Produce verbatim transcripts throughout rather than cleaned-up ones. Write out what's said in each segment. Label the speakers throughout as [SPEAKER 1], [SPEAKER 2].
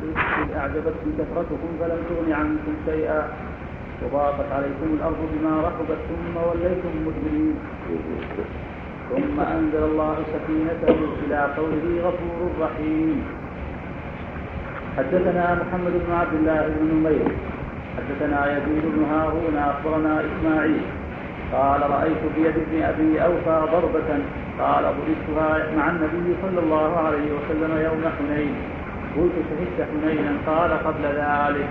[SPEAKER 1] إذ أعجبتكم كثرتكم فلم تغن عنكم شيئا وضاقت عليكم الأرض بما رحبت ثم وليتم مدبرين ثم أنزل الله سكينته إلى قوله غفور رحيم. حدثنا محمد بن عبد الله بن نمير حدثنا يزيد بن هارون أخبرنا إسماعيل قال رأيت بيد ابن أبي أوفى ضربة قال ضربتها مع النبي صلى الله عليه وسلم يوم حنين قلت شهدت حنينا قال قبل ذلك.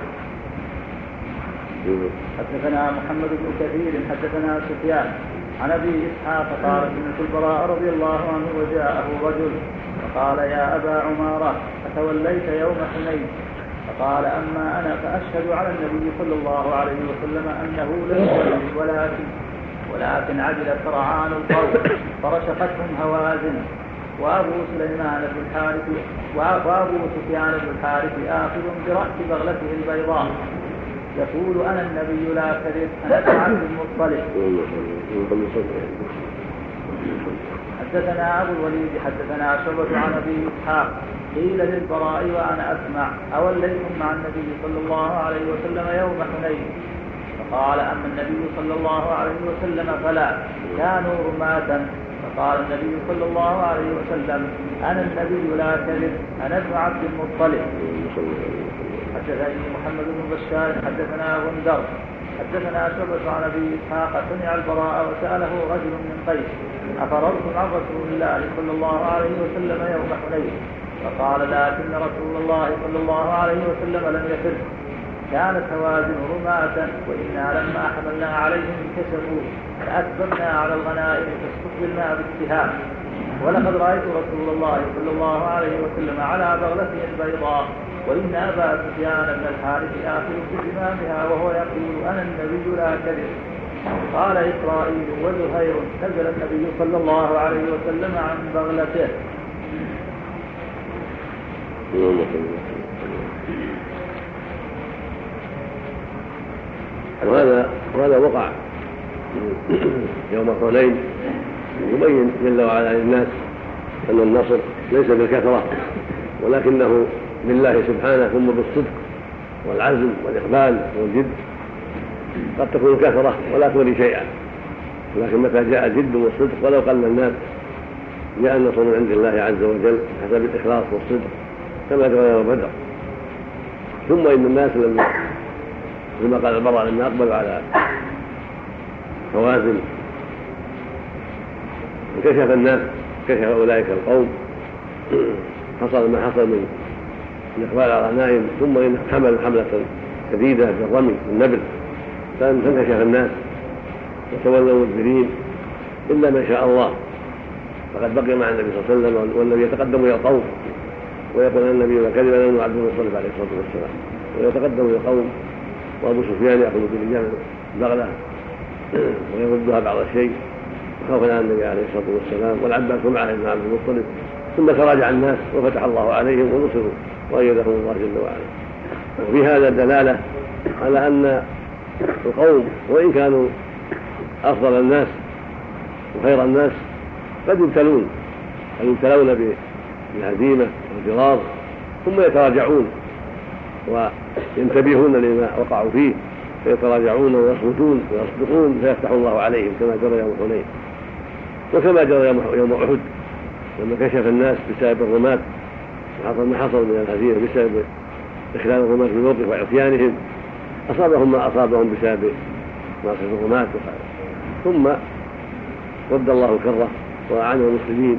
[SPEAKER 1] حدثنا محمد بن كثير حدثنا سفيان عن أبي إسحاق قال سمعت البراء رضي الله عنه وجاءه رجل فقال يا أبا عمارة أتوليت يوم حنين؟ فقال أما أنا فأشهد على النبي صلى الله عليه وسلم أنه لم يولي ولكن ولكن عجل سرعان القوم فرشقتهم هوازن وأبو سليمان بن الحارث وأبو سفيان بن الحارث آخذ برأس بغلته البيضاء يقول أنا النبي لا كذب أنا عبد المطلب. حدثنا أبو الوليد حدثنا شعبة عن أبي إسحاق قيل للبراء وأنا أسمع أوليتم مع النبي صلى الله عليه وسلم يوم حنين؟ فقال أما النبي صلى الله عليه وسلم فلا كانوا رماة. فقال النبي صلى الله عليه وسلم أنا النبي لا كذب أنا ابن عبد المطلب. حدثني محمد بن بشار حدثنا غندر حدثنا شعبة عن أبي إسحاق سمع البراء وسأله رجل من قيس أفررتم عن رسول الله صلى الله عليه وسلم يوم حنين؟ فقال لكن رسول الله صلى الله عليه وسلم لم يفر كانت هوازن رماة وإنا لما حملنا عليهم انكسفوا فأكبرنا على الغنائم فاستقبلنا بالسهام ولقد رأيت رسول الله صلى الله عليه وسلم على بغلته البيضاء وإن أبا سفيان بن الحارث آخذ بزمامها وهو يقول أنا النبي لا كذب. قال إسرائيل وزهير نزل النبي صلى الله عليه وسلم عن بغلته.
[SPEAKER 2] وهذا وهذا وقع يوم حنين يبين جل وعلا للناس أن النصر ليس بالكثرة ولكنه بالله سبحانه ثم بالصدق والعزم والإقبال والجد. قد تكون كثرة ولا تولي شيئا لكن متى جاء الجد والصدق ولو قل الناس جاء النصر من عند الله عز وجل حسب الإخلاص والصدق كما جاء يوم بدر. ثم إن الناس لما كما قال البراء لما أقبلوا على هوازن انكشف الناس كشف أولئك القوم حصل ما حصل من الإقبال على الغنائم ثم إن حمل حملة شديدة بالرمي بالنبل فانكشف الناس وتولوا مدبرين إلا ما شاء الله فقد بقي مع النبي صلى الله عليه وسلم والنبي يتقدم إلى القوم ويقول النبي وكذب أنه عبد المطلب عليه الصلاة والسلام ويتقدم إلى القوم وأبو سفيان يأخذ برجال البغلة ويردها بعض الشيء خوفا عن النبي عليه الصلاة والسلام والعباس معه ابن عبد المطلب. ثم تراجع الناس وفتح الله عليهم ونصروا وأيدهم الله جل وعلا. وفي هذا دلالة على أن القوم وإن كانوا أفضل الناس وخير الناس قد يبتلون قد يبتلون بالهزيمة والجرار ثم يتراجعون وينتبهون لما وقعوا فيه فيتراجعون ويصمتون ويصدقون فيفتح الله عليهم كما جرى يوم حنين وكما جرى يوم أحد لما كشف الناس بسبب الرماة وحصل ما حصل من الهزيمة بسبب إخلال الرماة بالموقف وعصيانهم أصابهم ما أصابهم بسبب معصية الرماة ثم رد الله الكرة وأعانه المسلمين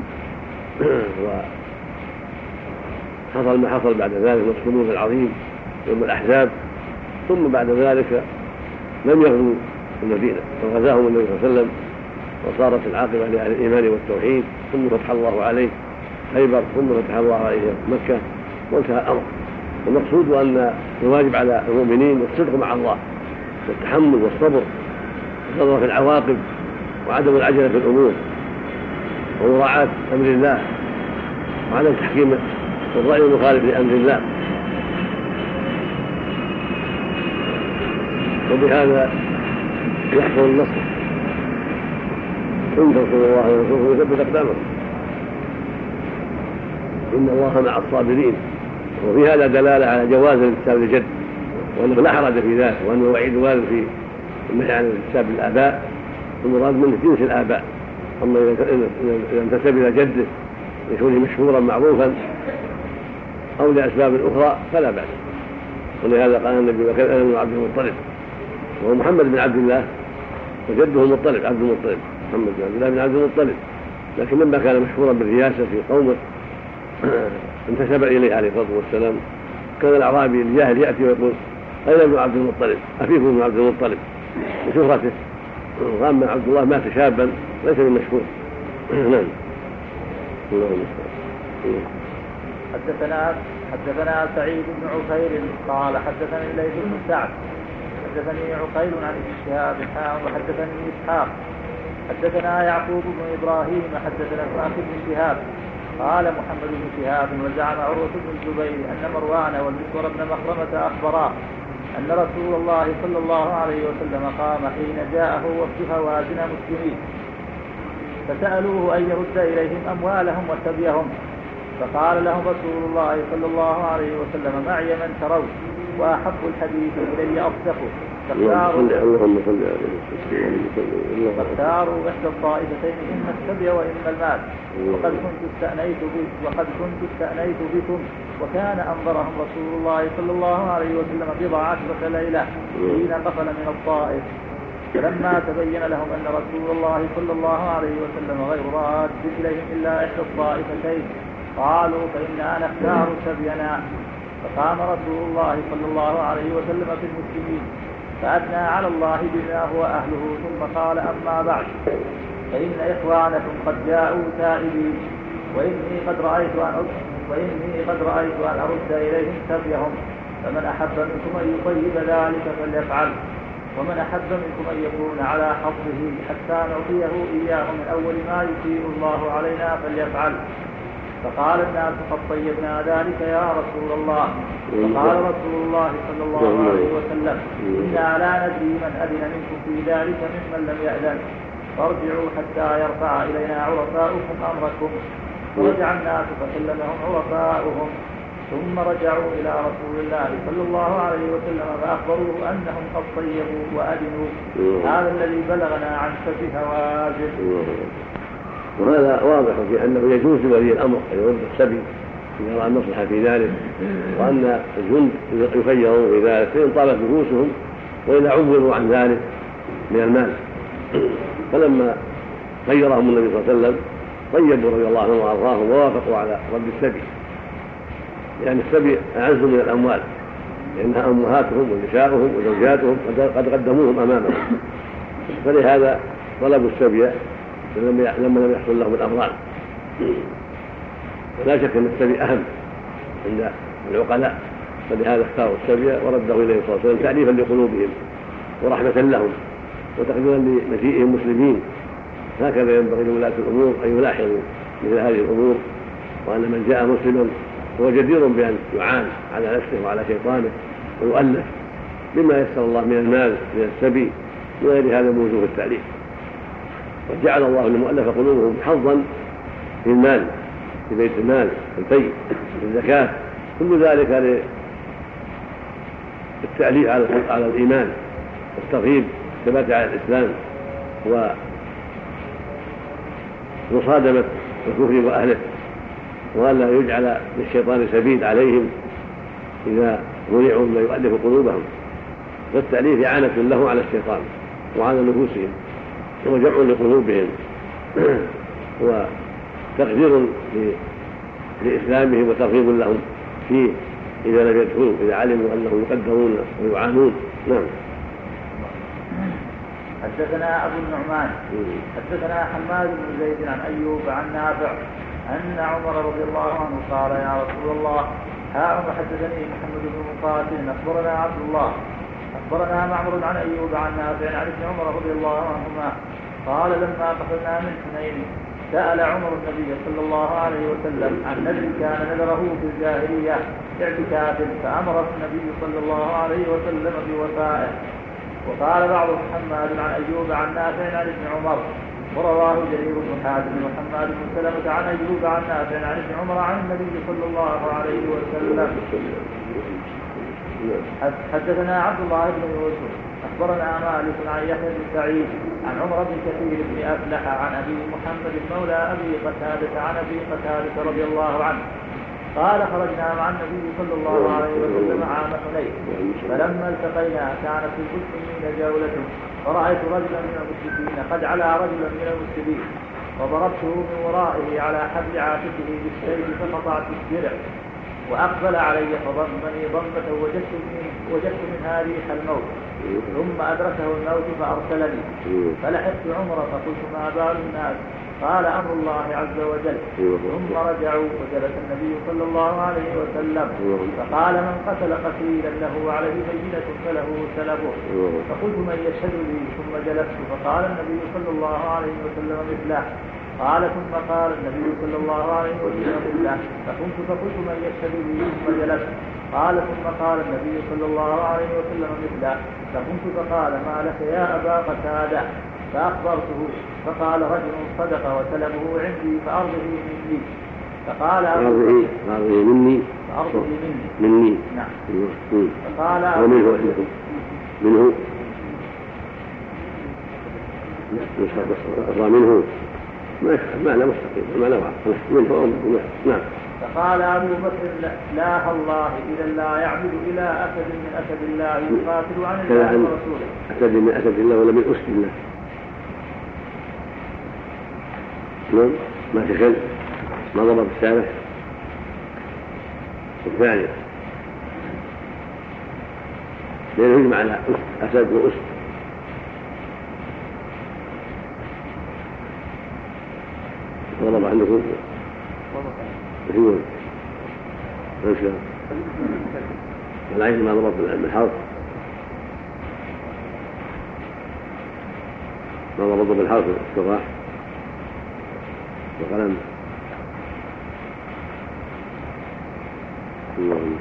[SPEAKER 2] وحصل ما حصل بعد ذلك والصمود العظيم يوم الأحزاب. ثم بعد ذلك لم يغزوا المدينة فغزاهم النبي صلى الله عليه وسلم وصارت العاقبة لأهل الإيمان والتوحيد ثم فتح الله عليه خيبر ثم فتح الله عليه مكة وانتهى الأمر. المقصود أن الواجب على المؤمنين الصدق مع الله والتحمل والصبر والصبر في العواقب وعدم العجلة في الأمور ومراعاة أمر الله وعدم تحكيم الرأي المخالف لأمر الله. وبهذا يحصل النصر إن تنصروا الله ورسوله يثبت أقدامكم إن الله مع الصابرين وفي هذا دلالة على جواز الانتساب للجد، وأنه لا حرج في ذلك، وأنه وعيد وارد في النهي عن الانتساب للآباء، المراد منه جنس الآباء. أما إذا انتسب إلى جده لكونه مشهورا معروفا أو لأسباب أخرى فلا بأس. ولهذا قال النبي وكان أنا من عبد المطلب، وهو محمد بن عبد الله وجده المطلب عبد المطلب، محمد بن عبد الله بن عبد المطلب، لكن لما كان مشهورا بالرياسة في قومه انتسب إليه عليه الصلاة والسلام. كان الأعرابي الجاهل يأتي ويقول أين ابن عبد المطلب؟ أفيكم ابن عبد المطلب؟ بشهرته. وأما عبد الله مات شابا ليس بالمشهور. نعم.
[SPEAKER 1] حدثنا حدثنا سعيد بن عفير قال حدثني الليث بن سعد حدثني عقيل عن ابن شهاب وحدثني إسحاق حدثنا يعقوب بن إبراهيم حدثنا ابن أخي بن شهاب قال محمد بن شهاب وزعم عروة بن الزبير أن مروان والمسور بن مخرمة أخبرا أن رسول الله صلى الله عليه وسلم قام حين جاءه وفد هوازن مسلمين فسألوه أن يرد إليهم أموالهم وسبيهم، فقال لهم رسول الله صلى الله عليه وسلم معي من ترون وأحب الحديث إلي أصدقه، فاختاروا إحدى الطائفتين إما السبي وإما المال، وقد كنت استأنيت وقد كنت استأنيت بكم، وكان أنظرهم رسول الله صلى الله عليه وسلم بضع عشرة ليلة حين قفل من الطائف، فلما تبين لهم أن رسول الله صلى الله عليه وسلم غير راد إليهم إلا إحدى الطائفتين قالوا فإنا نختار سبينا. فقام رسول الله صلى الله عليه وسلم في المسلمين فأثنى على الله بما هو أهله، ثم قال أما بعد فإن إخوانكم قد جاءوا تائبين، وإني قد رأيت أن وإني قد رأيت أن أرد إليهم سبيهم، فمن أحب منكم أن يطيب ذلك فليفعل، ومن أحب منكم أن يكون على حظه حتى نعطيه إياه من أول ما يطيع الله علينا فليفعل. فقال الناس قد طيبنا ذلك يا رسول الله. فقال رسول الله صلى الله عليه وسلم إنا لا ندري من أذن منكم في ذلك ممن لم يأذن، فارجعوا حتى يرفع إلينا عرفاؤكم أمركم. فرجع الناس فسلمهم عرفاؤهم، ثم رجعوا إلى رسول الله صلى الله عليه وسلم فأخبروه أنهم قد طيبوا وأذنوا. هذا الذي بلغنا عن سفه هوازن.
[SPEAKER 2] وهذا واضح في أنه يجوز لولي الأمر أن يرد السبي إذا رأى المصلحة في ذلك، وأن الجند يخيرون في ذلك فإن طالت نفوسهم وإذا عبروا عن ذلك من المال. فلما خيرهم النبي صلى الله عليه وسلم طيبوا رضي الله عنهم وأرضاهم ووافقوا على رد السبي، لأن السبي أعز من الأموال، لأنها أمهاتهم ونساؤهم وزوجاتهم قد قدموهم أمامهم، فلهذا طلبوا السبي لما لم يحصل لهم الأمران. ولا شك أن السبي أهم عند العقلاء، فلهذا اختاروا السبي ورده إليه صلى الله عليه وسلم تأليفا لقلوبهم ورحمة لهم وتقديرا لمجيئهم مسلمين. هكذا ينبغي لولاة الأمور أن يلاحظوا مثل هذه الأمور، وأن من جاء مسلما هو جدير بأن يعان على نفسه وعلى شيطانه ويؤلف بما يسر الله من المال من السبي وغير هذا من وجوه التأليف. وجعل الله للمؤلف قلوبهم حظا في المال في بيت المال الفيء الزكاة، كل ذلك للتأليف على الإيمان والترغيب الثبات على الإسلام ومصادمة الكفر وأهله، وألا يجعل للشيطان سبيل عليهم إذا منعوا ما يؤلف قلوبهم. فالتأليف إعانة له على الشيطان وعلى نفوسهم وجمع لقلوبهم وتقدير لإسلامهم وترغيب لهم فيه إذا لم يدخلوا، إذا علموا أنهم يقدرون ويعانون. نعم.
[SPEAKER 1] حدثنا أبو النعمان حدثنا حماد بن زيد عن أيوب عن نافع أن عمر رضي الله عنه قال يا رسول الله ها حدثني محمد بن مقاتل أخبرنا عبد الله أخبرنا معمر عن أيوب عن نافع عن ابن عمر رضي الله عنهما قال لما قفلنا من حنين سأل عمر النبي صلى الله عليه وسلم عن نذر كان نذره في الجاهلية اعتكاف، فأمره النبي صلى الله عليه وسلم بوفائه. وقال بعض محمد عن أيوب عن نافع عن ابن عمر ورواه جرير بن حازم وحماد بن سلمة عن أيوب عن نافع عن ابن عمر عن النبي صلى الله عليه وسلم. حدثنا عبد الله بن يوسف أخبرنا مالك عن يحيى بن سعيد عن عمر بن كثير بن أفلح عن أبي محمد مولى أبي قتادة عن أبي قتادة رضي الله عنه قال خرجنا مع النبي صلى الله عليه وسلم عام حنين فلما التقينا كانت في المسلمين جولة فرأيت رجلا من المشركين قد علا رجلا من المسلمين وضربته من ورائه على حبل عاتقه بالسيف فقطعت الدرع وأقبل علي فضمني ضمة وجدت من, وجدت منها ريح الموت ثم أدركه الموت فأرسلني فلحقت عمر فقلت ما بال الناس قال أمر الله عز وجل ثم رجعوا وجلس النبي صلى الله عليه وسلم فقال من قتل قتيلا له عليه بينة فله سلبه فقلت من يشهد لي ثم جلست فقال النبي صلى الله عليه وسلم مثله قال ثم قال النبي صلى الله عليه وسلم مثله فقمت فقلت من يشهد لي ثم جلست قال ثم قال النبي صلى الله عليه وسلم مثله فقمت فقال ما لك يا أبا قتادة فأخبرته فقال رجل صدق وسلمه عندي فأرضه مني فقال
[SPEAKER 2] أرضه مني
[SPEAKER 1] فأرضه مني
[SPEAKER 2] مني
[SPEAKER 1] نعم
[SPEAKER 2] فقال ومنه منه أرضى منه معنى مستقيم معنى واحد منه نعم.
[SPEAKER 1] فقال أبو بكر لا الله إذا لا يعبد إلى أسد من أسد الله يقاتل عن الله ورسوله.
[SPEAKER 2] أسد من أسد الله ولا من أسد الله؟ نعم ما تكل ما ضرب السابح. الثاني لأنه يجمع على أسد وأسد. ضرب عندكم هو ما شاء العين ما ضرب بالحرف ما ضرب بالحرف الصراح وقلم اللهم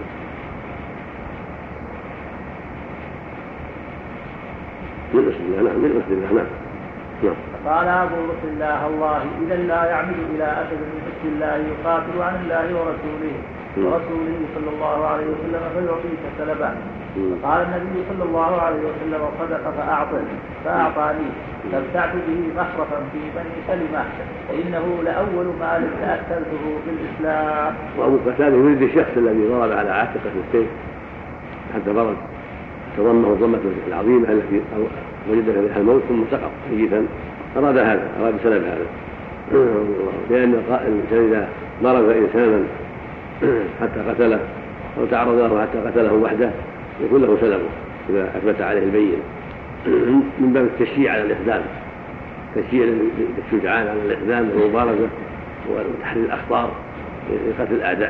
[SPEAKER 2] من أسد الله نعم من أسد الله نعم نعم.
[SPEAKER 1] قال أبو بكر الله الله إذا لا يعمد إلى أسد من أسد الله يقاتل عن الله ورسوله ورسوله صلى الله عليه وسلم فيعطيك سلبا. فقال النبي صلى الله عليه وسلم صدق فأعطه فأعطاني فابتعت به مخرفا في بني سلمة فإنه لأول مال تأكلته في الإسلام.
[SPEAKER 2] وأبو قتادة يريد الشخص الذي ضرب على عاتقه السيف حتى برد تضمه الضمة العظيمة التي وجد فيها الموت ثم سقط ميتا أراد هذا أراد سلب هذا لأن الإنسان إذا ضرب إنسانا حتى قتله أو تعرض له حتى قتله وحده يكون له سلبه إذا أثبت عليه البين من باب التشجيع على الإقدام تشجيع للشجعان على الإقدام والمبارزة وتحرير الأخطار لقتل الأعداء.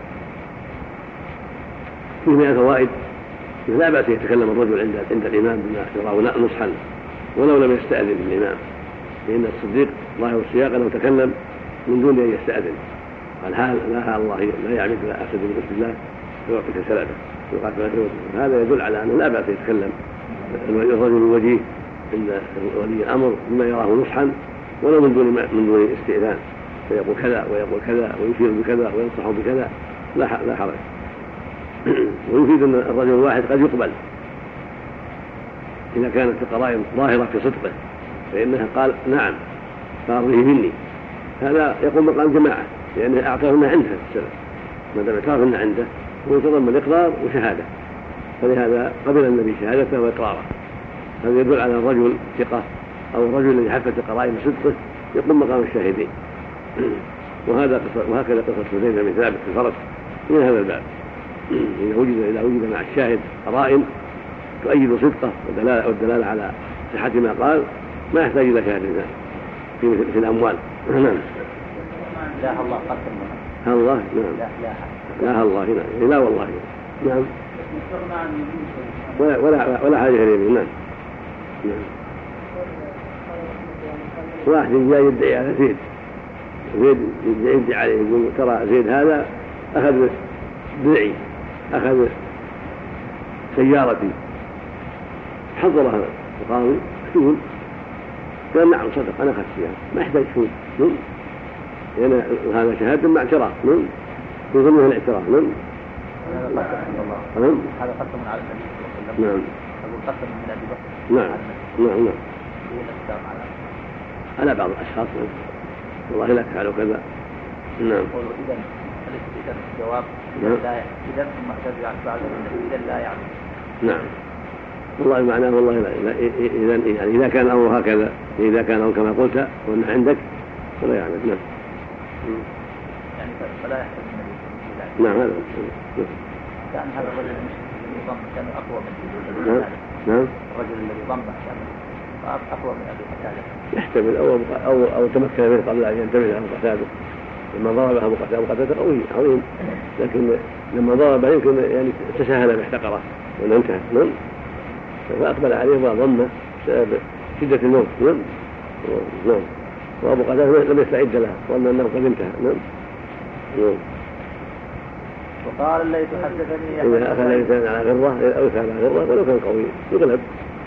[SPEAKER 2] فيه من الفوائد لا بأس يتكلم الرجل عند عند الإمام بما يراه نصحا ولو لم يستأذن الإمام لأن الصديق ظاهر السياق أنه تكلم من دون أن يستأذن قال لا الله لا يعمد إلى أسد من أسد الله ويعطيك سلبه ويقاتل. هذا يدل على أنه لا بأس يتكلم الرجل الوجيه عند ولي الأمر بما يراه نصحا ولو من دون من دون استئذان فيقول كذا ويقول كذا ويشير بكذا وينصح بكذا لا لا حرج. ويفيد أن الرجل الواحد قد يقبل إذا كانت القرائن ظاهرة في صدقه فإنها قال نعم فأرضه مني هذا يقوم مقام جماعة لأنه أعطاهن عنده السلف ما دام اعترفن عنده ويتضمن الإقرار وشهادة فلهذا قبل النبي شهادته وإقراره. هذا يدل على الرجل ثقة أو الرجل الذي حفت قرائن صدقه يقوم مقام الشاهدين. وهذا وهكذا قصة زيد بن ثابت في الفرس من هذا الباب إذا وجد إذا وجد مع الشاهد قرائن تؤيد صدقه والدلالة على صحة ما قال ما يحتاج إلى شهادة في في الأموال. نعم.
[SPEAKER 1] لا الله قسم
[SPEAKER 2] الله نعم لا لا الله نعم لا والله نعم ولا ولا ولا حاجة إليه نعم. نعم. واحد جاء يدعي على زيد زيد يدعي عليه يقول ترى زيد هذا أخذ درعي أخذ سيارتي حضرها القاضي يقول قال نعم صدق أنا أخذت فيها ما يحتاج شهود يعني هذا شهادة مع اعتراف يسمونه الاعتراف
[SPEAKER 1] هذا قسم على النبي صلى الله عليه وسلم
[SPEAKER 2] نعم
[SPEAKER 1] أقول قسم من أبي بكر
[SPEAKER 2] نعم نعم نعم على بعض الأشخاص والله لا تفعلوا كذا نعم
[SPEAKER 1] إذا إذا الجواب لا إذا ثم ترجع بعد إذا لا يعني
[SPEAKER 2] نعم والله معناه والله لا إذا يعني إذا كان أمره هكذا إذا كان أمره كما قلت وأن عندك فلا يعمل نعم
[SPEAKER 1] يعني فلا يحتاج النبي
[SPEAKER 2] نعم هذا
[SPEAKER 1] كان هذا الرجل الذي ضم كان أقوى من
[SPEAKER 2] نعم نعم
[SPEAKER 1] الرجل الذي ضم كان أقوى من أبي قتادة
[SPEAKER 2] يحتمل أو أو أو تمكن منه قبل أن ينتبه أبو قتادة لما ضربه أبو قتادة أبو قتادة قوي عظيم لكن لما ضربه يمكن يعني تساهل باحتقره وأن انتهى نعم فأقبل عليه وضمه بسبب شدة الموت نعم نعم وأبو قتادة لم يستعد لها ظن أنه قد انتهى نعم نعم
[SPEAKER 1] وقال الليث حدثني
[SPEAKER 2] إذا أخذ الإنسان على غرة أو أخذ على غرة ولو كان قوي يغلب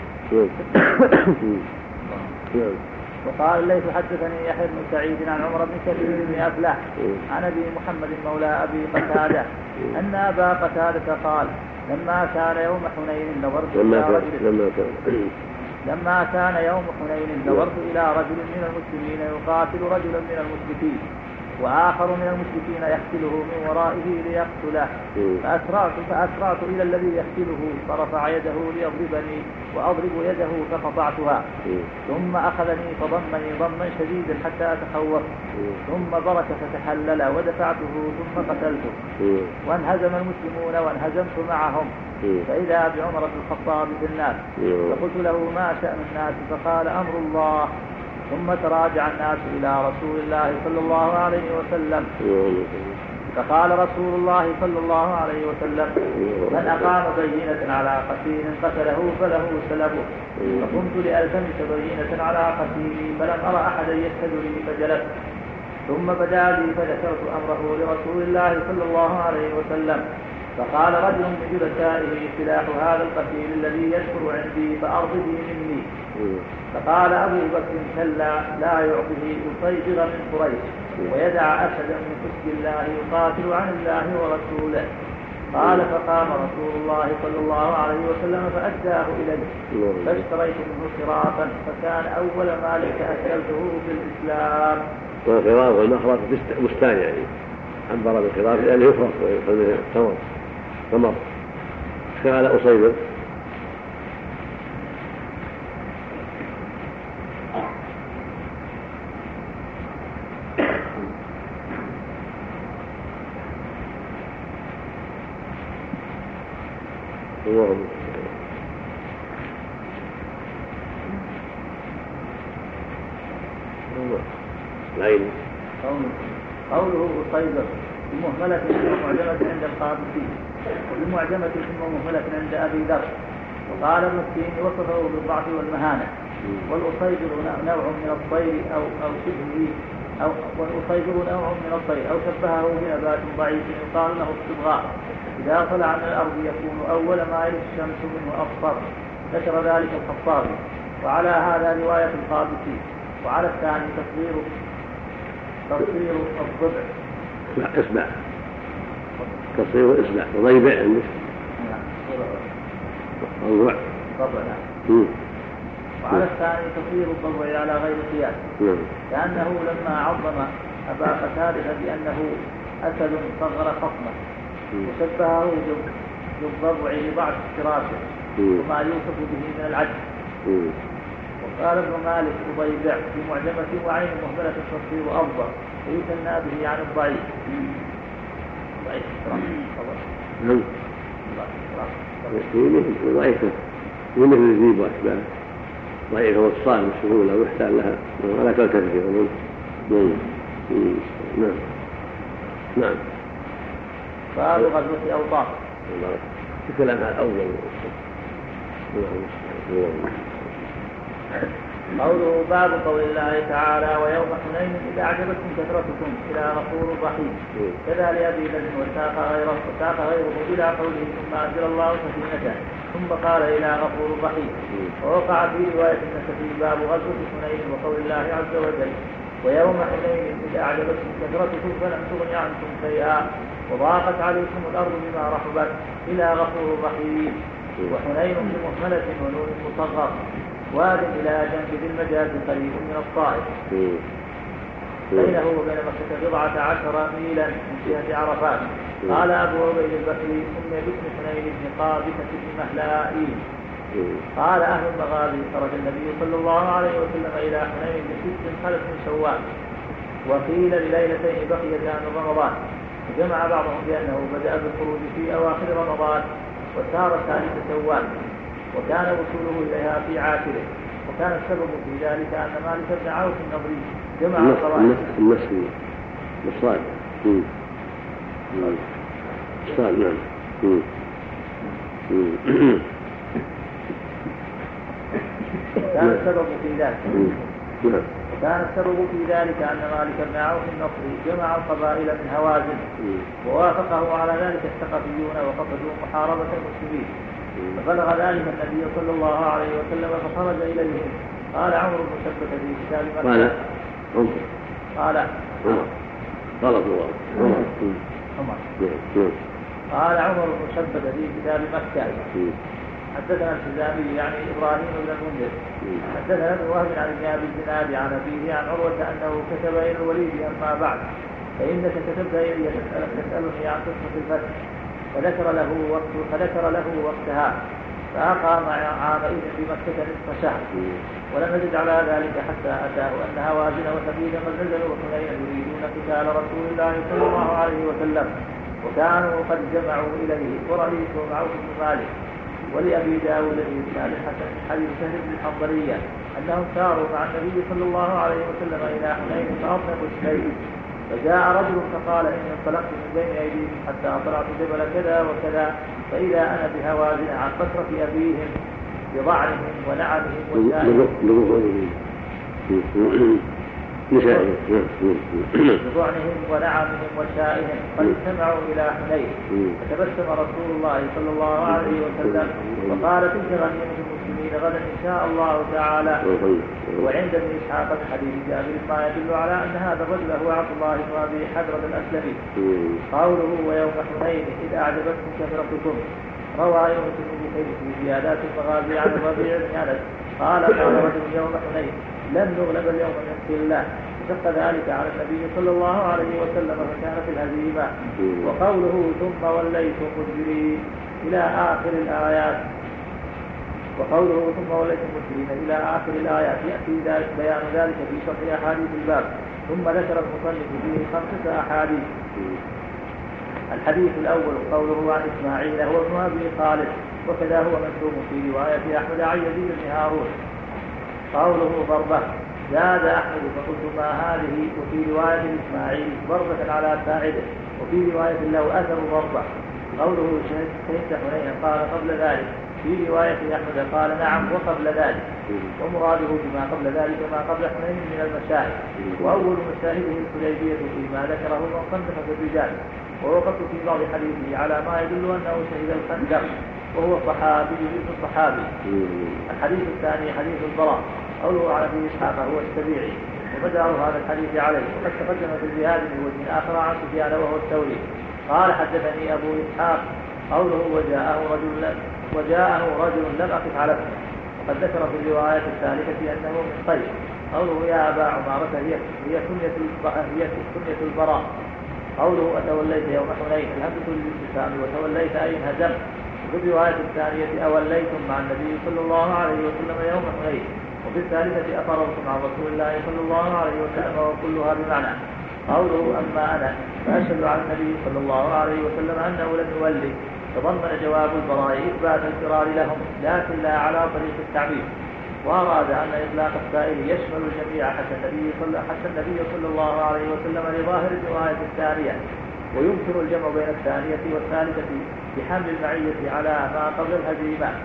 [SPEAKER 2] نعم
[SPEAKER 1] وقال الليث حدثني يحيى بن سعيد عن عمر بن كثير بن أفلح عن أبي محمد مولى أبي قتادة أن أبا قتادة قال لما كان يوم حنين نظرت إلى رجل لما كان يوم حنين نظرت إلى رجل من المسلمين يقاتل رجلا من المشركين وآخر من المشركين يقتله من ورائه ليقتله فأسرعت, فأسرعت إلى الذي يقتله فرفع يده ليضربني وأضرب يده فقطعتها ثم أخذني فضمني ضما شديدا حتى أتخوف ثم برك فتحلل ودفعته ثم قتلته وانهزم المسلمون وانهزمت معهم فإذا بعمر بن الخطاب في الناس فقلت له ما شأن الناس فقال أمر الله ثم تراجع الناس إلى رسول الله صلى الله عليه وسلم فقال رسول الله صلى الله عليه وسلم من أقام بينة على قتيل قتله فله سلبه فقمت لألتمس بينة على قتيلي فلم أرى أحدا يشهد لي فجلست ثم بدا لي فذكرت أمره لرسول الله صلى الله عليه وسلم فقال رجل من جلسائه سلاح هذا القتيل الذي يذكر عندي فأرضه مني فقال أبو بكر كلا لا يعطه يصيبغ من قريش ويدع أسدا من حسب الله يقاتل عن الله ورسوله قال فقام رسول الله صلى الله عليه وسلم فأداه إليه فاشتريت منه خراطا فكان أول مال تأكلته في الإسلام.
[SPEAKER 2] والخراط والمخرط بستان يعني عبر بالخراط لأنه يفرق ويخليه تمر تمر قال أصيبه اللهم العين
[SPEAKER 1] قوله أصيبه بمهملة ومعجمة عند القابسي وبمعجمة ثم مهملة عند أبي ذر. وقال ابن السين وصفه بالضعف والمهانة. والأصيبر نوع من الطير أو أو شبهه أو والأصيبر نوع من الطير أو شبهه بنبات ضعيف يقال له الصبغاء إذا طلع من الأرض يكون أول ما يلي الشمس منه أصفر. ذكر ذلك الخطابي. وعلى هذا رواية القابسي. وعلى الثاني تصوير تصوير الضبع
[SPEAKER 2] لا إصبع تصوير إصبع وضيبع عندك الضبع
[SPEAKER 1] ضبع. وعلى الثاني تصوير الضبع على غير قياس لأنه لما عظم أبا قتادة بأنه أسد صغر خصمه وشبهه بالضبع لبعض افتراشه وما يوصف به من العجز. وقال ابن مالك ضيبع بمعجمة وعين مهملة التصوير أفضل ويثنى به عن الضعيف. ضعيف
[SPEAKER 2] ضعيف مثل الذيب وأشباهه ضعيف والصال بالسهولة ويحتاج لها ولا تلتفت نعم نعم نعم.
[SPEAKER 1] باب غزوة أوطاس.
[SPEAKER 2] الكلام على الأول
[SPEAKER 1] قوله باب قول الله تعالى ويوم حنين إذا أعجبتكم كثرتكم إلى غفور رحيم. كذا لأبي بكر وساق غيره وساق غيره إلى قوله ثم أنزل الله سكينته ثم قال إلى غفور رحيم. ووقع في رواية النسائي باب غزوة حنين وقول الله عز وجل ويوم حنين إذا أعجبتكم كثرتكم فلم تغن عنكم شيئا وضاقت عليكم الأرض بما رحبت إلى غفور رحيم. وحنين بمهملة ونون مصغر واد إلى جنب ذي المجاز قريب من الطائف بينه وبين مكة بضعة عشر ميلا من جهة عرفات. قال أبو عبيد البكري سمي باسم حنين بن قابسة بن مهلائيل. قال أهل المغازي خرج النبي صلى الله عليه وسلم إلى حنين بست خلف من شوال وقيل لليلتين بقيتا من رمضان. جمع بعضهم بأنه بدأ بالخروج في أواخر رمضان وسار ثالث شوال وكان وصوله إليها في عاشره. وكان السبب في ذلك أن مالك بن عوف النضري جمع القواعد
[SPEAKER 2] المسلم الصاد الصاد نعم
[SPEAKER 1] كان السبب في ذلك وكان السبب في ذلك أن مالك بن عوف النصري جمع القبائل من هوازن ووافقه على ذلك الثقفيون وقصدوا محاربة المسلمين. فبلغ ذلك النبي صلى الله عليه وسلم فخرج إليهم. قال عمرو بن ثبت في كتاب مكة قال
[SPEAKER 2] قال الله
[SPEAKER 1] قال عمر بن ثبت في كتاب مكة حدثنا الحزامي يعني إبراهيم بن المنذر حدثنا ابن وهب عن ابن أبي الزناد عن أبيه عن عروة أنه كتب إلى الوليد أما بعد فإنك كتبت إلي تسألني عن قصة الفتح فذكر له وقت فذكر له وقتها فأقام عامئذ بمكة نصف شهر ولم يزد على ذلك حتى أتاه أن هوازن وثقيل قد نزلوا وحنين يريدون قتال رسول الله صلى الله عليه وسلم وكانوا قد جمعوا إليه ورئيسهم عوف بن مالك. ولأبي داود بإسناد الحسن حديث سهل بن الحنظلية أنهم ساروا مع النبي صلى الله عليه وسلم إلى حنين فأطلقوا الشيء فجاء رجل فقال إن انطلقت من بين أيديهم حتى طلعت جبل كذا وكذا فإذا أنا بهوازن عن فترة أبيهم بضعنهم ونعمهم وشائهم بضعنهم ونعمهم وشائهم قد اجتمعوا إلى حنين. فتبسم رسول الله صلى الله عليه وسلم وقال تلك غنيمة المسلمين غدا إن شاء الله تعالى. وعند ابن إسحاق الحديث جابر ما يدل على أن هذا الرجل هو عبد الله بن أبي حضرة الأسلمي. قوله ويوم حنين إذ أعجبتكم كثرتكم. روى يونس بن بكير في زيادات المغازي عن الربيع بن أنس قال قال رجل يوم حنين لن نغلب اليوم من الله شق ذلك على النبي صلى الله عليه وسلم فكانت الهزيمة. وقوله ثم وليتم مدبرين إلى آخر الآيات وقوله ثم وليتم مدبرين إلى آخر الآيات يأتي ذلك بيان ذلك في شرح أحاديث الباب. ثم ذكر المصنف فيه خمسة أحاديث. الحديث الأول قوله عن إسماعيل هو ابن أبي خالد وكذا هو مكتوب في رواية أحمد عن يزيد بن هارون. قوله ضربة زاد أحمد فقلت ما هذه وفي رواية إسماعيل ضربة على ساعده وفي رواية له أثر ضربة. قوله شهدت حنين قال قبل ذلك في رواية أحمد قال نعم وقبل ذلك ومراده بما قبل ذلك ما قبل حنين من المشاهد. وأول مشاهده الحديبية فيما ذكره مصنف في الرجال. ووقفت في بعض حديثه على ما يدل أنه شهد الخندق وهو صحابي ابن الصحابي. الحديث الثاني حديث البراء قوله على ابن إسحاق هو السبيعي ومدار هذا الحديث عليه. وقد تقدم في الجهاد من وجه آخر عن سفيان وهو الثوري قال حدثني أبو إسحاق قوله وجاءه رجل وجاءه رجل لم أقف على اسمه. وقد ذكر في الرواية الثالثة أنه من قيس. قوله يا أبا عمارة هي هي كنية البراء. قوله أتوليت يوم حنين الهمزة للابتسام وتوليت أي انهزمت. وفي الرواية الثانية أوليتم مع النبي صلى الله عليه وسلم يوم حنين. وفي الثالثة أقررتم عن رسول الله صلى الله عليه وسلم وكلها بمعنى. قوله أما أنا فأشهد على النبي صلى الله عليه وسلم أنه لم يولي تضمن جواب البراء إثبات الفرار لهم لكن لا على طريق التعبير. وأراد أن إطلاق السائل يشمل الجميع حتى النبي صلى حتى النبي صلى الله عليه وسلم لظاهر الرواية الثانية. ويمكن الجمع بين الثانية والثالثة بحمل المعية على ما قبل الهزيمة.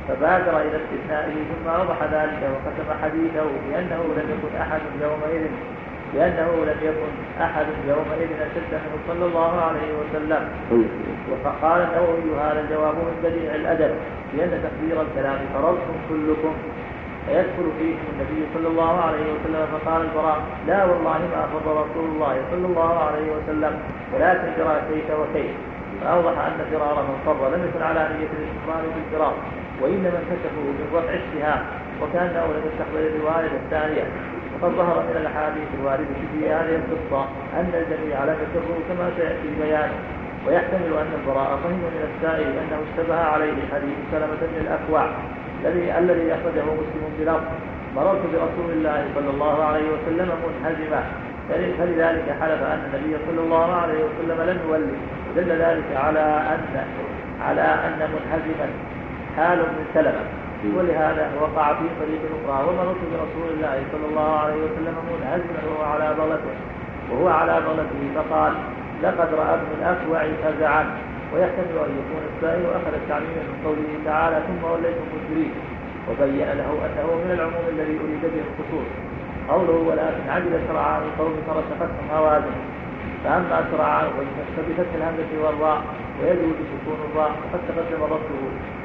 [SPEAKER 1] فبادر إلى استثنائه ثم أوضح ذلك وختم حديثه بأنه لم يكن أحد يومئذ بأنه لم يكن أحد يومئذ أشد منه صلى الله عليه وسلم. وقال النووي هذا الجواب من بديع الأدب لأن تقدير الكلام فرضتم كلكم فيدخل فيهم النبي صلى الله عليه وسلم. فقال البراء لا والله ما فضل رسول الله صلى الله عليه وسلم ولكن جرى كيف وكيف. فأوضح أن فرار من فر لم يكن على نية الاستمرار في الفرار وإنما انكشفوا من رفع اشتهاء وكأنه لم يستقبل الرواية الثانية. وقد ظهر من الأحاديث الواردة في هذه القصة أن الجميع لم يسروا كما سيأتي بيانه. ويحتمل أن البراء فهم من السائل أنه اشتبه عليه حديث سلمة بن الأكوع الذي الذي أخرجه مسلم بلفظ مررت برسول الله صلى الله عليه وسلم منهزما فلذلك حلف أن النبي صلى الله عليه وسلم لم يولي. دل ذلك على أن على أن منهزما حال من سلمة ولهذا وقع في طريق أخرى ومررت برسول الله صلى الله عليه وسلم منهزما وهو على بغلته وهو على بغلته فقال لقد رأى ابن الأكوع فزعا. ويحتمل أن يكون السائل أخذ التعميم من قوله تعالى ثم وليتم مدبرين وبين له أنه من العموم الذي أريد به الخصوص. قوله ولكن عجل سرعان القوم فرشقتهم هوازن. فأما سرعان فبفتح الهمزة والراء ويجوز سكون الراء فقد تقدم ضبطه.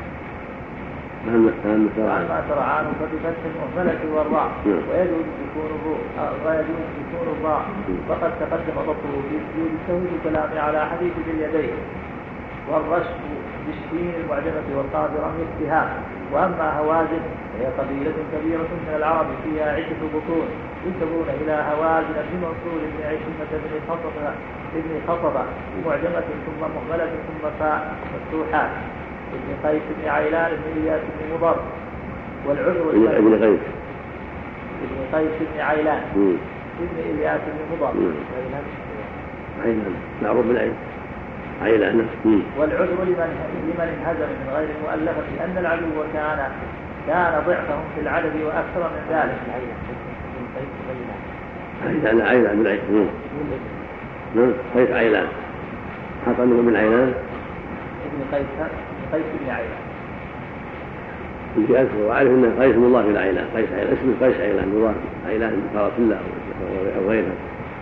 [SPEAKER 1] فأما سرعان فبفتح المهملة والراء ويجوز سكون الراء ويجوز سكون الراء فقد تقدم ضبطه في سجود السهو الكلام على حديث باليدين. والرشف بالشين المعجمة والقاف رمي الاتهام. وأما هوازن فهي قبيلة كبيرة من العرب فيها عدة بطون ينسبون إلى هوازن بن منصور بن عشمة بن خطبة بن خطبة معجمة ثم مهملة ثم فاء مفتوحات ابن قيس بن عيلان بن إياس بن مضر. والعذر
[SPEAKER 2] ابن قيس
[SPEAKER 1] ابن قيس بن عيلان ابن إياس بن مضر
[SPEAKER 2] عيلان معروف بالعين عيلان.
[SPEAKER 1] والعذر لمن لمن انهزم من غير المؤلفة أن العدو كان كان ضعفهم في العدد وأكثر من ذلك.
[SPEAKER 2] عيلان عيلان من عيلان نعم قيس عيلان حصل منه من عيلان
[SPEAKER 1] ابن قيس قيس بن عيلان
[SPEAKER 2] اللي أذكر وأعرف أنه قيس مضاف إلى عيلان قيس عيلان اسمه قيس عيلان مضاف عيلان فرس الله أو غيرها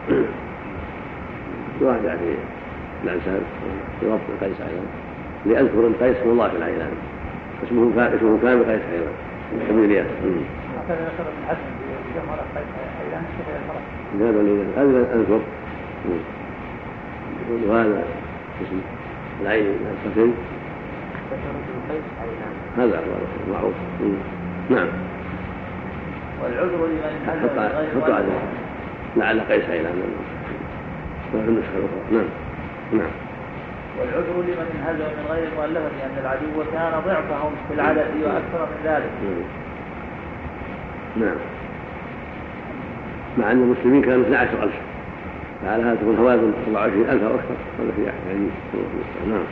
[SPEAKER 2] واحد في الأنساب يوفق قيس عيلان لأذكر أن قيس مضاف إلى عيلان اسمه اسمه كامل قيس عيلان ابن إلياس. هذا هذا أذكر وهذا اسم العين القتل هذا هو معروف. نعم.
[SPEAKER 1] والعذر لمن
[SPEAKER 2] حط على لعل قيس عيلان ما في النسخة الأخرى. نعم نعم.
[SPEAKER 1] والعذر لمن انهزم من غير مؤلفة لأن العدو كان ضعفهم في العدد وأكثر من ذلك.
[SPEAKER 2] نعم. مع أن المسلمين كانوا اثني عشر ألف فعلى هذا تكون هوازن أربعة وعشرين ألف أو أكثر هذا في يعني نعم.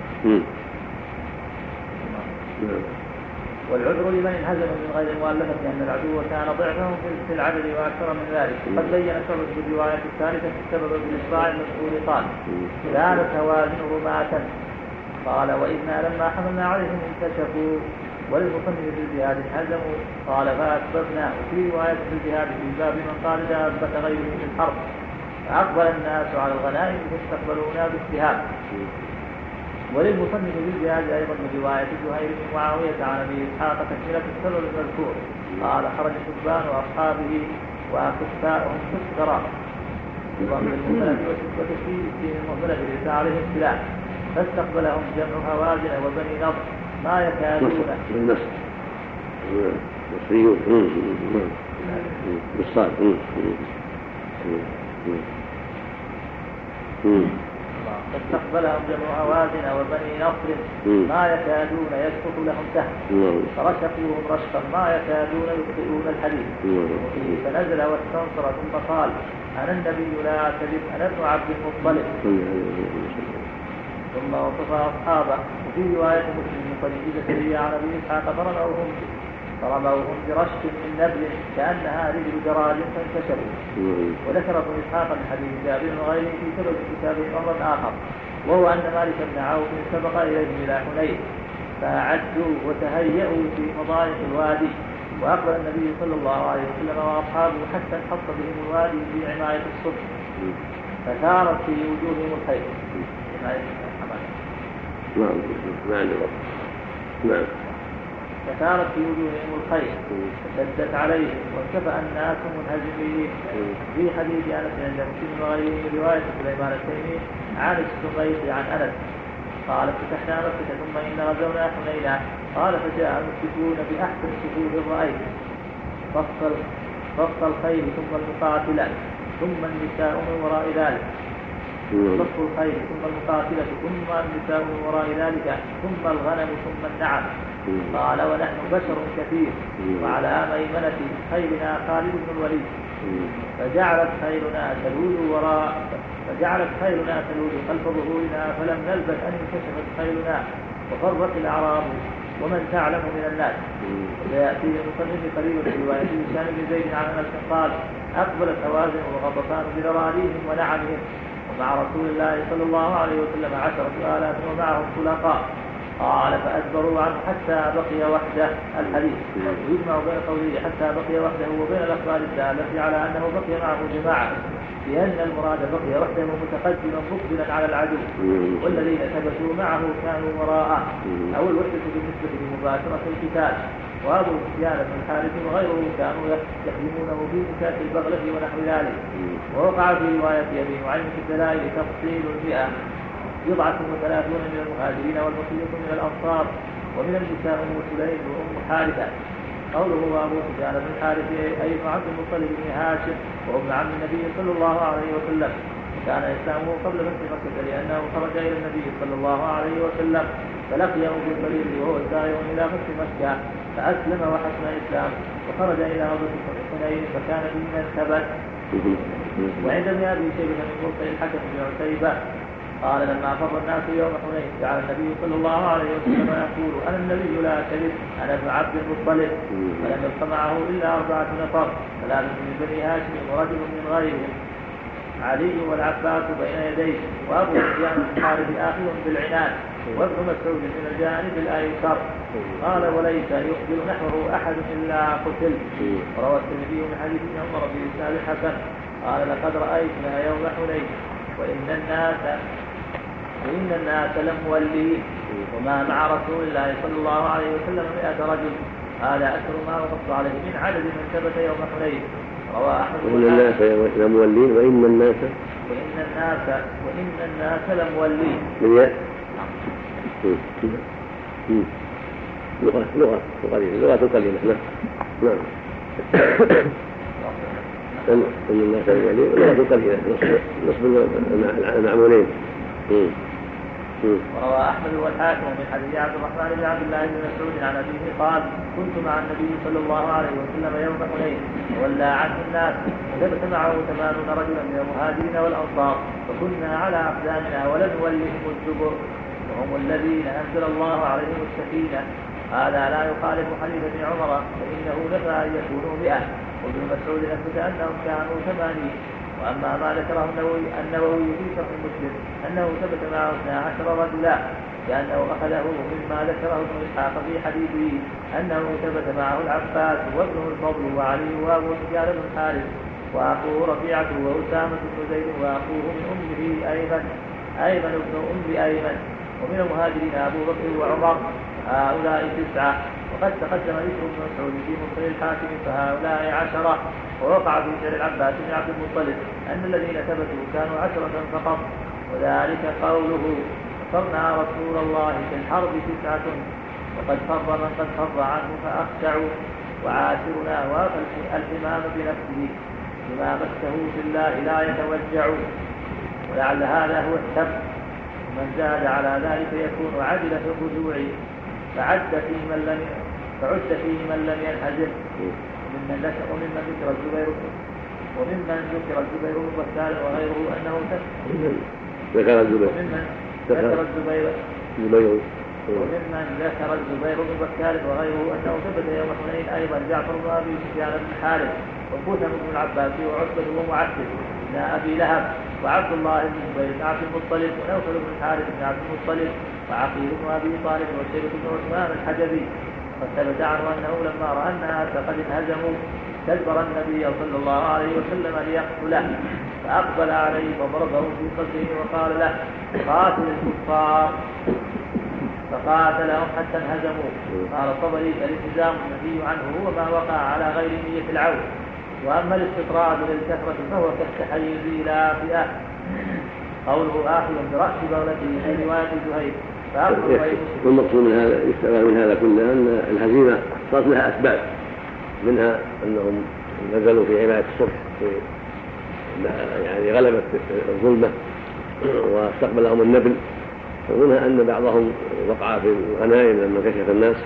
[SPEAKER 1] نعم. والعذر لمن انهزم من غير مؤلفة لأن العدو كان ضعفهم في العدد وأكثر من ذلك. قد بين شرط بالرواية الثالثة السبب بالإصباع المسؤول قال كانت هوازن رماة. قال وإنا لما حملنا عليهم انكشفوا وللمصنف في الجهاد انهزموا. قال فأسببنا. وفي رواية في الجهاد في باب من قال دابة غيره في الحرب فأقبل الناس على الغنائم فاستقبلونا بالسهام. وللمصنف في الجهاد أيضا من رواية زهير بن معاوية عن أبي إسحاق تكملة السبب المذكور. قال خرج شبان وأصحابه وكفاءهم كسرا بضم المثلث وشبة في المثلث ليس عليه السلاح فاستقبلهم جمع هوازن وبني نضر ما يكادون
[SPEAKER 2] بالنصر مصريون بالصاد
[SPEAKER 1] فاستقبلهم جمع هوازن وبني نصر ما يكادون يسقط لهم سهم فرشقوهم رشقا ما يكادون يخطئون الحديث. فنزل واستنصر ثم قال أنا النبي لا أكذب أنا ابن عبد المطلب. ثم وصف أصحابه. وفي رواية مسلم من طريق زكريا عن أبي إسحاق فرموهم فرموهم برشق من نبل كأنها رجل جراد فانكشفوا. وذكر ابن إسحاق من حديث جابر وغيره في سبب كتابه أمرا آخر وهو أن مالك بن عوف سبق إليه إلى حنين فأعدوا وتهيئوا في مضايق الوادي. وأقبل النبي صلى الله عليه وسلم وأصحابه حتى انحط بهم الوادي في عماية الصبح فثارت في وجوههم الخير.
[SPEAKER 2] نعم نعم نعم
[SPEAKER 1] فثارت في وجوههم الخير فشدت عليهم وانكفأ الناس منهزمين. في حديث أنس عند مسلم وغيره من رواية سليمان التيمي عن السميط عن أنس قال فتحنا مكة ثم إن غزونا حنينا قال فجاء المشركون بأحسن صفوف رأيت صف الخيل ثم المقاتلة ثم النساء من وراء ذلك صف الخيل ثم المقاتلة ثم النساء من وراء ذلك ثم الغنم ثم النعم. قال ونحن بشر كثير وعلى ميمنة خيلنا خالد بن الوليد فجعلت خيلنا تلول وراء فجعلت خيلنا تلول خلف ظهورنا فلم نلبث أن انكشفت خيلنا وفرت الأعراب ومن تعلم من الناس. وسيأتي المصنف قريبا في رواية هشام بن زيد عن أنس قال أقبلت هوازن وغطفان بذراريهم ونعمهم ومع رسول الله صلى الله عليه وسلم عشرة آلاف ومعهم خلقاء. قال فأدبروا عنه حتى بقي وحده. الحديث يجمع بين قوله حتى بقي وحده وبين الأخبار الدالة على أنه بقي معه جماعة لأن المراد بقي وحده متقدما مقبلا على العدو والذين ثبتوا معه كانوا وراءه أو الوحدة بالنسبة لمباشرة القتال. وأبو سفيان بن الحارث وغيره كانوا يخدمونه في مساك البغلة ونحو ذلك. ووقع في رواية أبي نعيم في الدلائل تفصيل المئة بضعة وثلاثون من المهاجرين والبقية من الأنصار ومن النساء أم سليم وأم حارثة. قوله أبو سفيان بن الحارث أي عبد المطلب بن هاشم وابن عم النبي صلى الله عليه وسلم. كان إسلامه قبل فتح مكة لأنه خرج إلى النبي صلى الله عليه وسلم فلقيه في الطريق وهو سائر إلى فتح مكة فأسلم وحسن إسلام وخرج إلى غزوة حنين فكان ممن ثبت. وعند ابن أبي شيبة من مرسل الحكم بن عتيبة قال لما فر الناس يوم حنين جعل النبي صلى الله عليه وسلم يقول أنا النبي لا كذب أنا ابن عبد المطلب فلم يبق معه إلا أربعة نفر ثلاثة من بني هاشم ورجل من غيرهم علي والعباس بين يديه وأبو سفيان بن الحارث آخذ بالعنان وابن مسعود من الجانب الأيسر. قال وليس يخبر نحوه أحد إلا قتل. وروى الترمذي من حديث ابن عمر في إسناد الحسن قال لقد رأيتنا يوم حنين وإن الناس وإن الناس لمولين وما مع رسول الله صلى الله عليه وسلم مئة رجل. هذا أكثر ما وقفت عليه من عدد من ثبت يوم حنين. روى أحمد
[SPEAKER 2] وإن الناس لمولين وإن الناس
[SPEAKER 1] وإن الناس وإن الناس لمولين
[SPEAKER 2] من ياء لغة لغة لغة الكلمة. نعم نعم إن الناس لمولين لغة الكلمة نصب المعمولين.
[SPEAKER 1] وروى أحمد والحاكم من حديث عبد الرحمن بن عبد الله بن مسعود عن أبيه قال كنت مع النبي صلى الله عليه وسلم يوم حنين وولى عنه الناس وثبت معه ثمانون رجلا من المهاجرين والأنصار فكنا على أقدامنا ولم نولهم الزبر وهم الذين أنزل الله عليهم السكينة. هذا لا يخالف حديث ابن عمر فإنه نفى أن يكونوا مئة وابن مسعود أثبت أنهم كانوا ثمانين. وأما ما ذكره النووي في شرح مسلم أنه ثبت معه اثنا عشر رجلا لأنه أخذه مما ذكره ابن إسحاق في حديثه أنه ثبت معه العباس وابنه الفضل وعلي وأبو سفيان بن الحارث وأخوه ربيعة وأسامة بن زيد وأخوه من أمه أيمن أيمن بن أم أيمن ومن المهاجرين أبو بكر وعمر. هؤلاء تسعة وقد تقدم ذكر ابن مسعود في مرسل الحاكم فهؤلاء عشرة. ووقع في شعر العباس بن عبد المطلب أن الذين ثبتوا كانوا عشرة فقط وذلك قوله نصرنا رسول الله في الحرب تسعة وقد فر من قد فر عنه فأخشعوا وعاشرنا وافى الإمام بنفسه بما مسه في الله لا يتوجع. ولعل هذا هو السبب ومن زاد على ذلك يكون عدل في الرجوع فعد في من لم فعد فيه من لم ينهزم وممن ذكر وممن ذكر الزبير وممن ذكر الزبير والسال وغيره أنه
[SPEAKER 2] ذكر الزبير
[SPEAKER 1] وممن ذكر الزبير
[SPEAKER 2] زبير
[SPEAKER 1] وممن ذكر الزبير بن بكار وغيره أنه ثبت يوم حنين أيضا جعفر بن أبي سفيان بن الحارث وقوثم بن العباس وعتبة ومعتب بن أبي لهب وعبد الله بن زبير بن عبد المطلب ونوفل بن الحارث بن عبد المطلب وعقيل بن ابي طالب وشيبة بن عثمان الحجبي. وثبت عنه انه لما راى الناس قد انهزموا استدبر النبي صلى الله عليه وسلم ليقتله، فاقبل عليه فضربه في صدره وقال له قاتل الكفار، فقاتلهم حتى انهزموا. قال الطبري فالالتزام النهي عنه هو ما وقع على غير نية العون، واما الاستطراد للكثرة فهو كالتحيز الى فئة. قوله آخذ برأس بغلته في رواية زهير.
[SPEAKER 2] والمقصود من هذا يستفاد من هذا كله أن الهزيمة صارت لها أسباب، منها أنهم نزلوا في عبادة الصبح في يعني غلبة الظلمة واستقبلهم النبل، ومنها أن بعضهم وقع في الغنائم لما كشف الناس،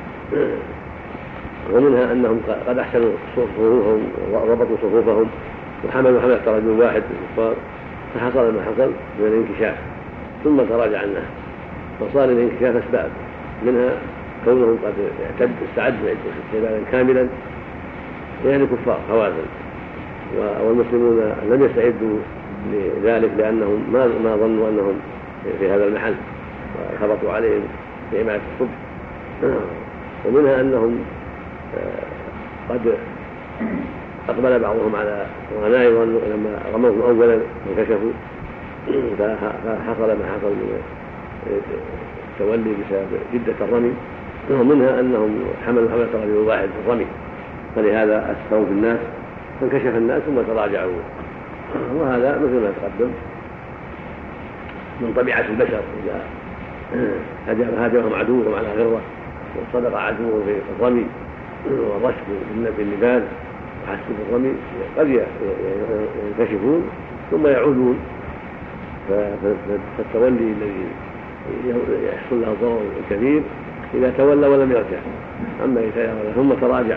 [SPEAKER 2] ومنها أنهم قد أحسنوا صفوفهم وربطوا صفوفهم وحملوا حملة رجل واحد الكفار، فحصل ما حصل من الانكشاف ثم تراجع الناس، فصار الانكشاف أسباب، منها كونهم قد اعتد استعدوا استعدادا كاملا يعني كفار خوازن، والمسلمون لم يستعدوا لذلك لأنهم ما ما ظنوا أنهم في هذا المحل وخبطوا عليهم في عماية الصبح. ومنها أنهم قد أقبل بعضهم على الغنائم لما رموهم أولا وكشفوا، فحصل ما حصل من التولي بسبب جدة الرمي. ومنها أنهم حملوا حملة رجل واحد في الرمي، فلهذا أسفروا في الناس فانكشف الناس ثم تراجعوا. وهذا مثل ما تقدم من طبيعة البشر، إذا هاجمهم عدوهم على غرة وصدق عدوهم في الرمي والرشد بالنبال وحسوا بالرمي قد ينكشفون ثم يعودون، فالتولي الذي يحصل له ضرر كبير إذا تولى ولم يرجع. أما إذا ثم تراجع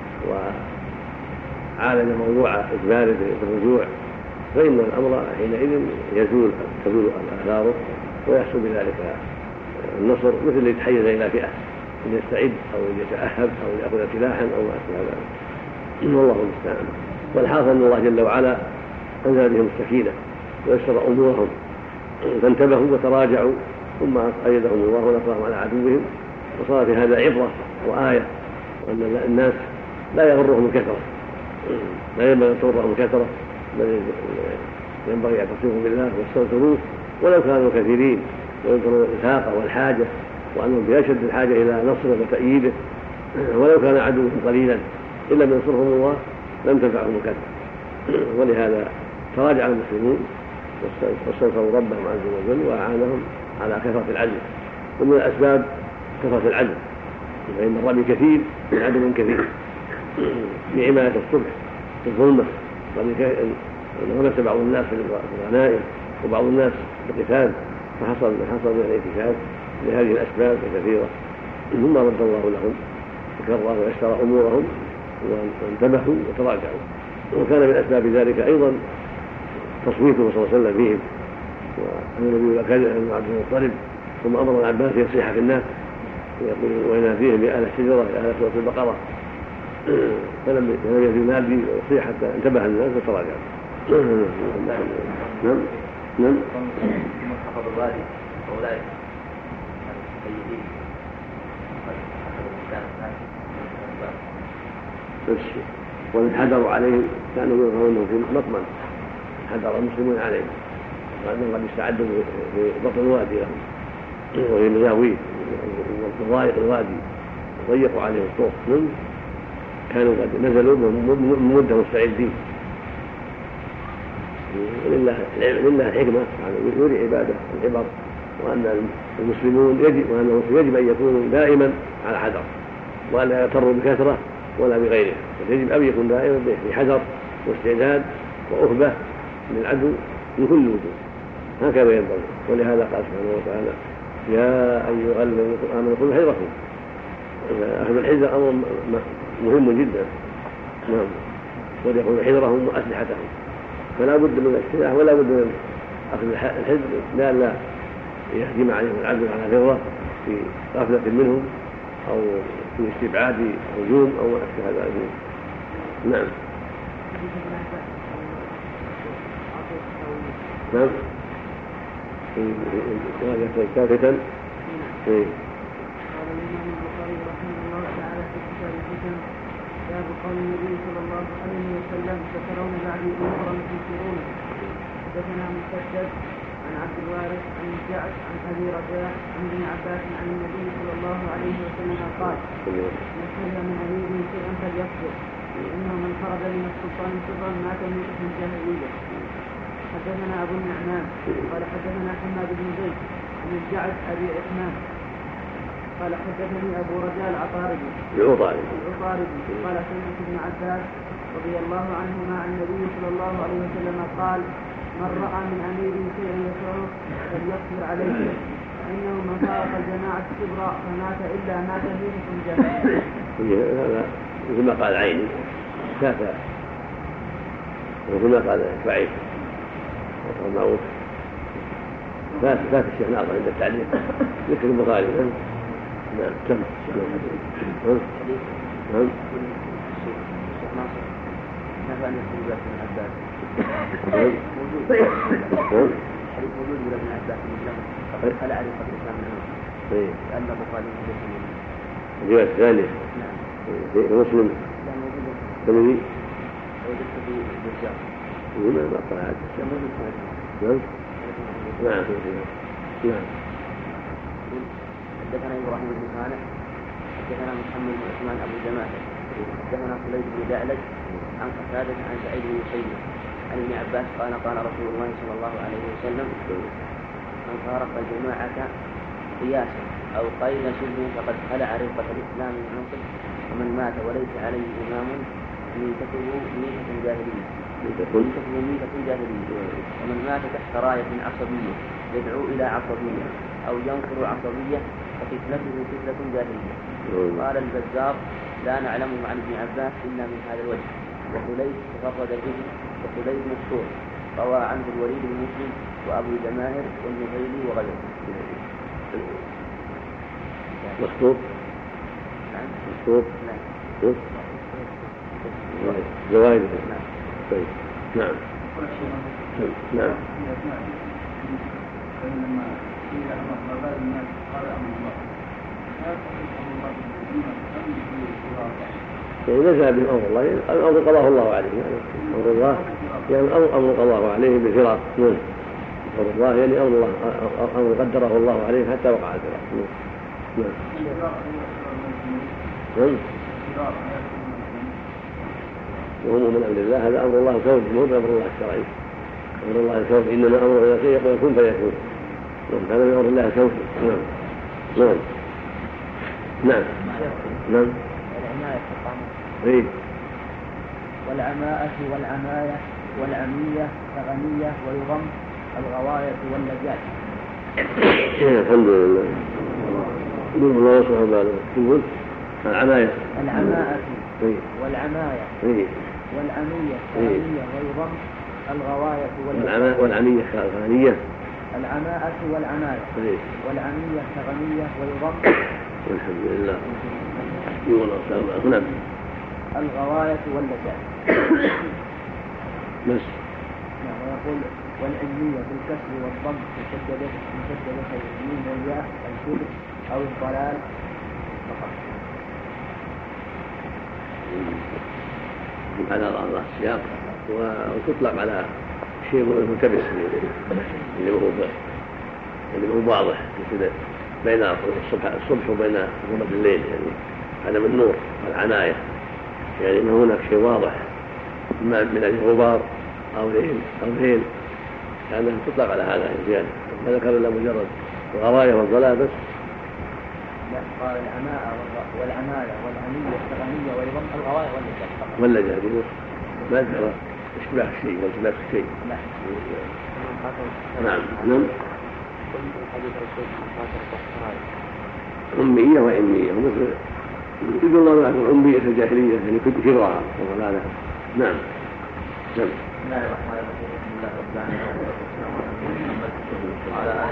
[SPEAKER 2] وعالج موضوع إجباره بالرجوع فإن الأمر حينئذ يزول تزول آثاره ويحصل بذلك النصر، مثل اللي يتحيز إلى فئة أن يستعد أو أن يتأهب أو أن يأخذ سلاحا أو ما أشبه ذلك، والله المستعان. والحاصل أن الله جل وعلا أنزل بهم السكينة ويسر أمورهم فانتبهوا وتراجعوا، ثم أيدهم الله ونصرهم على عدوهم، وصار في هذا عبرة وآية، وأن الناس لا يغرهم الكثرة، لا ينبغي أن تغرهم الكثرة، بل ينبغي أن تصدقوا بالله واستغفروه ولو كانوا كثيرين، ويذكروا الإرهاق والحاجة وأنهم بأشد الحاجة إلى نصره وتأييده، ولو كان عدوهم قليلا إلا من ينصرهم الله لم تنفعهم الكثرة. ولهذا تراجع المسلمون واستنصروا ربهم عز وجل وأعانهم على كثرة العدل. ومن الأسباب كثرة العدل، فإن الرمي كثير من عدل كثير في عماية الصبح في الظلمة، ولمس بعض الناس في الغنائم وبعض الناس في القتال، فحصل حصل من الانكشاف لهذه الأسباب الكثيرة، ثم رد الله لهم وكرر ويسر أمورهم وانتبهوا وتراجعوا. وكان من أسباب ذلك أيضا تصويته صلى الله عليه وسلم فيهم، وأن النبي كان عبد المطلب ثم أمر العباس يصيح في الناس ويقول ويناديهم يا أهل الشجرة يا أهل سورة البقرة، فلم يزل ينادي ويصيح حتى انتبه الناس وتراجعوا. نعم نعم.
[SPEAKER 1] منخفض الوادي أولئك السيدين
[SPEAKER 2] ومن حذروا عليهم كانوا يظهرونه في مطمن، حذر المسلمون عليهم وأنهم قد استعدوا في بطن الوادي لهم وفي المزاويل وضائق الوادي ضيقوا عليهم الطرق، كانوا قد نزلوا من مدة مستعدين. ولله لله الحكمة يري عباده العبر، وأن المسلمون يجب وأن المسلمين يجب أن يكونوا دائما على حذر وأن لا يغتروا بكثرة ولا بغيرها، يجب أن يكون دائما بحذر واستعداد وأهبة للعدو من كل وجوه، هكذا ينبغي. ولهذا قال سبحانه وتعالى يا أيها الذين آمنوا خذوا حذركم. أخذ الحذر أمر مهم جدا، نعم، وليأخذوا حذرهم وأسلحتهم، فلا بد من السلاح ولا بد من أخذ الحذر لئلا يهجم عليهم العدو على غرة في غفلة منهم أو في استبعاد هجوم أو ما أشبه ذلك. نعم. نعم كافتا. إيه.
[SPEAKER 3] قال الإمام البخاري رحمه الله تعالى في كتاب الفتن باب قول النبي صلى الله عليه وسلم سترون بعدي أمورا تنكرون. حدثنا مسدد عن عبد الوارث عن الجعد عن أبي رجاء عن ابن عباس عن النبي صلى الله عليه وسلم قال: من سمع من أمير شيئا فليصبر، إنه من خرج من السلطان سرا مات ميتة الجاهلية. حدثنا أبو النعمان قال حدثنا حماد بن زيد عن الجعد أبي عثمان قال حدثني أبو رجاء العطاردي العطاردي قال سمعت ابن عباس رضي الله عنهما عن النبي صلى الله عليه وسلم قال: من رأى من أمير شيئا يكرهه فليصبر عليه، فإنه من فارق الجماعة كبرى فمات إلا مات ميتة الجاهلية.
[SPEAKER 2] هذا مثل ما قال عيني كافة، ومثل ما قال شعيب ومعروف فات فات الشيخ ناظر عند التعليق ذكر البخاري. نعم كم نعم نعم
[SPEAKER 1] نفع أن يكون ابن عباس موجود حديث موجود ابن عباس قال عليه قبل الإسلام منه لأن البخاري موجود
[SPEAKER 2] الرواية الثانية في مسلم
[SPEAKER 1] لا موجود
[SPEAKER 2] ثمانية
[SPEAKER 1] وجدت في الرجال
[SPEAKER 2] ما ما طلعت نعم نعم نعم.
[SPEAKER 1] حدثنا إبراهيم بن صالح حدثنا محمد بن عثمان أبو جمال حدثنا خليل بن دعلج عن قتادة عن سعيد بن مسيب عن ابن عباس قال قال رسول الله صلى الله عليه وسلم: من فارق الجماعة قياسا أو قيل شبه فقد خلع رفقة الإسلام من عنقه، ومن مات وليس عليه إمام ميتته ميتة جاهلية ميتته ميتة جاهلية ومن مات تحت راية عصبية يدعو إلى عصبية أو ينكر عصبية ففتنته فتنة جاهلية. قال البزار: لا نعلمه عن ابن عباس إلا من هذا الوجه. وخليل تفرد به وخليل مشهور روى عنه الوليد بن مسلم وأبو جماهر والنهيلي وغيره.
[SPEAKER 2] مخطوط مخطوط زوايد طيب نعم نعم يعني نزل به أمر الله يعني أمر قضاه الله عليه يعني أمر الله يعني أمر قضاه عليه بالفراق. نعم أمر الله يعني أمر الله أمر قدره الله عليه حتى وقع الفراق. نعم نعم وهم من أمر الله هذا أمر الله كوني مو بأمر الله الشرعي. أمر الله كوني إنما أمره إذا شيء يقول كن فيكون. هذا من أمر الله كوني. نعم نعم نعم نعم
[SPEAKER 1] العناية في القانون
[SPEAKER 2] إيه
[SPEAKER 1] والعماءة والعماية والعمية كغنية ويضم الغواية واللجاج.
[SPEAKER 2] الحمد لله. نور الله سبحانه وتعالى. يقول العماية
[SPEAKER 1] العماءة والعماية والعمية كغنية ويضم الغواية واللجاج.
[SPEAKER 2] والعمية كغنية
[SPEAKER 1] العماءة والعماية والعمية كغنية ويضم
[SPEAKER 2] الحمد لله. يقول الله نعم
[SPEAKER 1] الغواية واللجاج.
[SPEAKER 2] بس
[SPEAKER 1] نعم. ويقول والعلمية بالكسر والضم مشددة مشددة اليمين والياء الكبر أو الضلال فقط.
[SPEAKER 2] على الله السياق وتطلق على شيء ملتبس اللي هو اللي هو واضح مثل بين الصبح الصبح وبين ظلمة الليل يعني هذا من النور والعناية يعني إن هناك شيء واضح ما من الغبار أو ليل أو ليل لأنها يعني تطلق على هذا زيادة. ما ذكر إلا مجرد الغراية والضلال بس.
[SPEAKER 1] لا قال العماء والعماية والعمية التغنية ويضم الغواية واللجاج
[SPEAKER 2] واللجاج ما ذكر اشتباه الشيء والتباس الشيء. نعم نعم أمية وإمية مثل يقول الله عنه أمية الجاهلية يعني كبرها وضلالها. نعم نعم.
[SPEAKER 1] بسم الله الرحمن الرحيم. الحمد لله رب العالمين.